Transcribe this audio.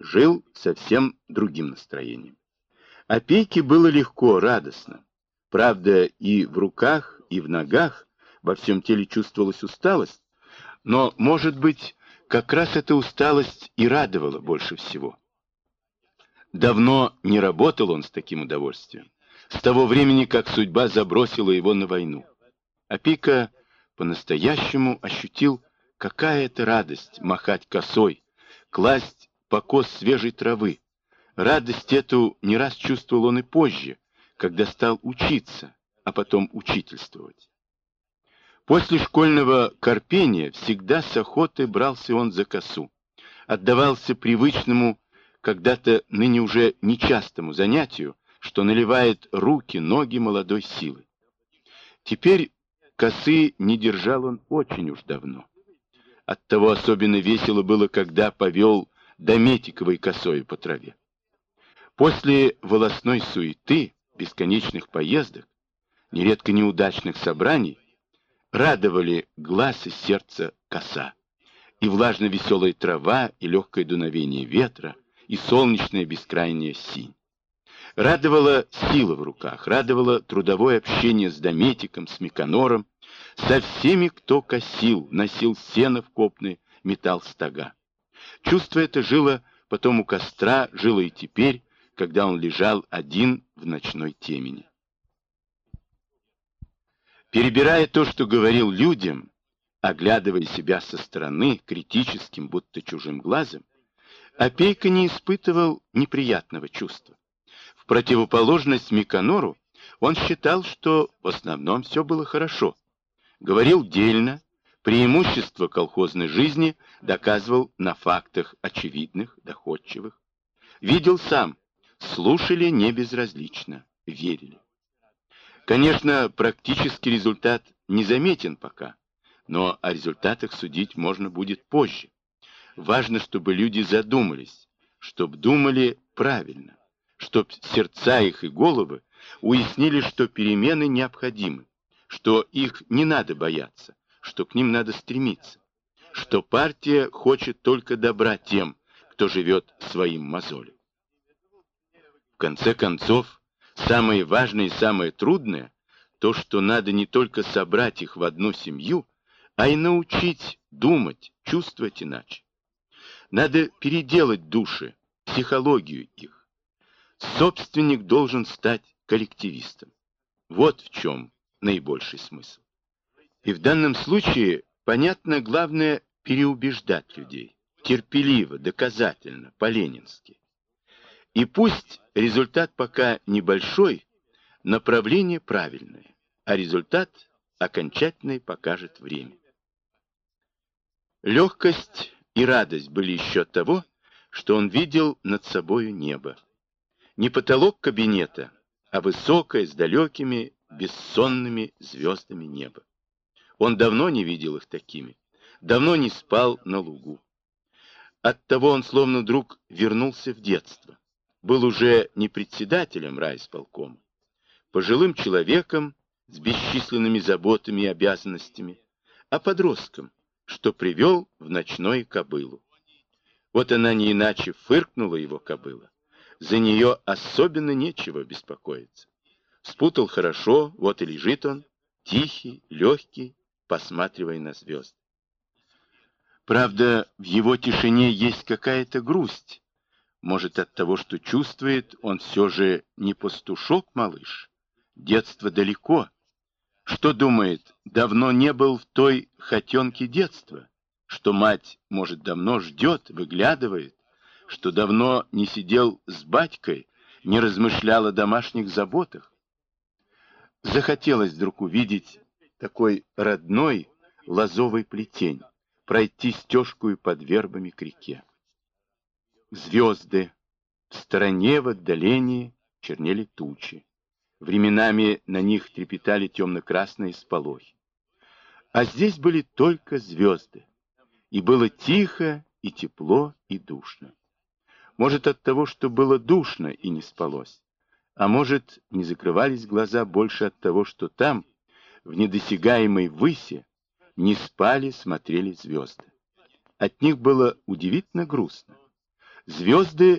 жил совсем другим настроением. Опейке было легко, радостно. Правда, и в руках, и в ногах, во всем теле чувствовалась усталость, но, может быть, как раз эта усталость и радовала больше всего. Давно не работал он с таким удовольствием, с того времени, как судьба забросила его на войну. Опейка по-настоящему ощутил, какая это радость махать косой, класть покос свежей травы. Радость эту не раз чувствовал он и позже, когда стал учиться, а потом учительствовать. После школьного корпения всегда с охотой брался он за косу, отдавался привычному, когда-то ныне уже нечастому занятию, что наливает руки, ноги молодой силой. Теперь косы не держал он очень уж давно. Оттого особенно весело было, когда повел дометиковой косою по траве. После волосной суеты, бесконечных поездок, нередко неудачных собраний, радовали глаз и сердце коса. И влажно-веселая трава, и легкое дуновение ветра, и солнечная бескрайняя синь. Радовала сила в руках, радовало трудовое общение с дометиком, с меканором, со всеми, кто косил, носил сено в копны, метал стога. Чувство это жило потом у костра, жило и теперь, когда он лежал один в ночной темени. Перебирая то, что говорил людям, оглядывая себя со стороны, критическим, будто чужим глазом, Опейка не испытывал неприятного чувства. В противоположность Меканору, он считал, что в основном все было хорошо. Говорил дельно, преимущество колхозной жизни доказывал на фактах очевидных, доходчивых. Видел сам, слушали не безразлично, верили. Конечно, практический результат не заметен пока, но о результатах судить можно будет позже. Важно, чтобы люди задумались, чтобы думали правильно, чтобы сердца их и головы уяснили, что перемены необходимы, что их не надо бояться, что к ним надо стремиться, что партия хочет только добра тем, кто живет своим мозолем. В конце концов, самое важное и самое трудное — то, что надо не только собрать их в одну семью, а и научить думать, чувствовать иначе. Надо переделать души, психологию их. Собственник должен стать коллективистом. Вот в чем наибольший смысл. И в данном случае, понятно, главное переубеждать людей. Терпеливо, доказательно, по-ленински. И пусть результат пока небольшой, направление правильное, а результат окончательный покажет время. Легкость и радость были еще от того, что он видел над собою небо. Не потолок кабинета, а высокое, с далекими, бессонными звездами небо. Он давно не видел их такими, давно не спал на лугу. Оттого он словно вдруг вернулся в детство. Был уже не председателем райисполкома, пожилым человеком с бесчисленными заботами и обязанностями, а подростком, что привел в ночное кобылу. Вот она не иначе фыркнула его кобыла. За нее особенно нечего беспокоиться. Спутал хорошо, вот и лежит он, тихий, легкий, посматривая на звезды. Правда, в его тишине есть какая-то грусть. Может, от того, что чувствует, он все же не пастушок-малыш. Детство далеко. Что думает, давно не был в той хотенке детства, что мать, может, давно ждет, выглядывает, что давно не сидел с батькой, не размышлял о домашних заботах. Захотелось вдруг увидеть такой родной лозовый плетень, пройти стежкою под вербами к реке. Звезды, в стороне, в отдалении чернели тучи. Временами на них трепетали темно-красные сполохи. А здесь были только звезды. И было тихо, и тепло, и душно. Может, от того, что было душно и не спалось. А может, не закрывались глаза больше от того, что там, в недосягаемой выси, не спали, смотрели звезды. От них было удивительно грустно. Звезды